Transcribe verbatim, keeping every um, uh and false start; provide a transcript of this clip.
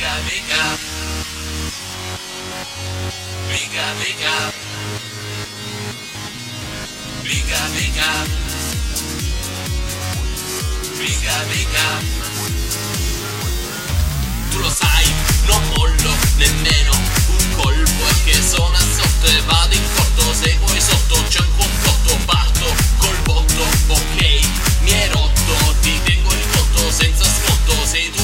Mica, mica. Mica, mica. Mica, mica. Mica, mica. Tu lo sai, non mollo nemmeno un colpo, e che suona sotto e vado in corto. Se vuoi sotto c'è un complotto, parto col botto, ok, mi hai rotto, ti tengo il conto senza sconto. Sei tu